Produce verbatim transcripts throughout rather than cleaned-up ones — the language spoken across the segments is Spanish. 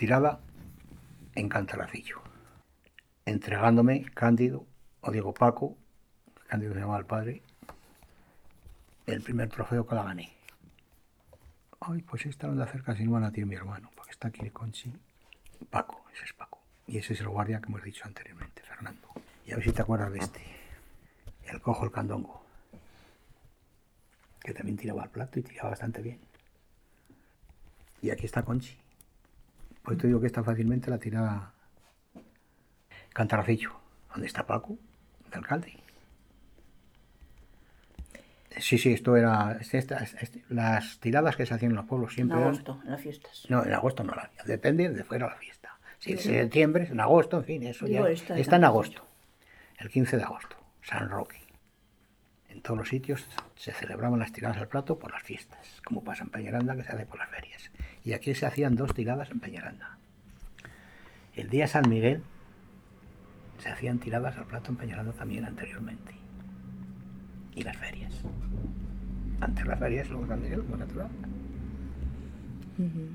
tirada en Cantaracillo, entregándome Cándido, o digo Paco, Cándido se llamaba el padre, el primer trofeo que la gané. Ay, pues esta anda cerca, si no van a ti mi hermano, porque está aquí el Conchi. Paco, ese es Paco. Y ese es el guardia que hemos dicho anteriormente, Fernando. Y a ver si te acuerdas de este, el cojo, el candongo, que también tiraba al plato y tiraba bastante bien. Y aquí está Conchi. Pues te digo que esta fácilmente la tiraba Cantaracillo, donde está Paco, el alcalde. Sí, sí, esto era... Este, esta, este, las tiradas que se hacían en los pueblos siempre En agosto, eran... en las fiestas. No, en agosto no la había. Depende de fuera la fiesta. Si es en septiembre, en agosto, en fin, eso Digo, ya... esta Está en en agosto, el quince de agosto, San Roque. En todos los sitios se celebraban las tiradas al plato por las fiestas, como pasa en Peñaranda, que se hace por las ferias. Y aquí se hacían dos tiradas en Peñaranda. El día San Miguel se hacían tiradas al plato en Peñaranda también anteriormente. Y las ferias. Antes las ferias, luego San Miguel, como natural. Uh-huh.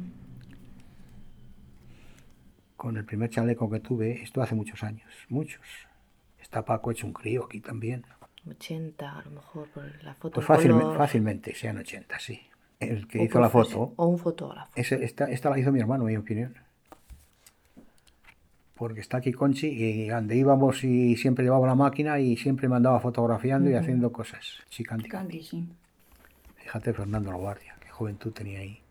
Con el primer chaleco que tuve, esto hace muchos años, muchos. Está Paco hecho un crío aquí también. ochenta, a lo mejor, por la foto. Pues fácil, fácilmente, sean ochenta, sí. El que o hizo la foto. O un fotógrafo. Ese, esta, esta la hizo mi hermano, en mi opinión. Porque está aquí Conchi y donde íbamos y siempre llevaba la máquina y siempre me andaba fotografiando uh-huh. y haciendo cosas. Sí, Candy. Candy, sí. Fíjate, Fernando La Guardia, qué juventud tenía ahí.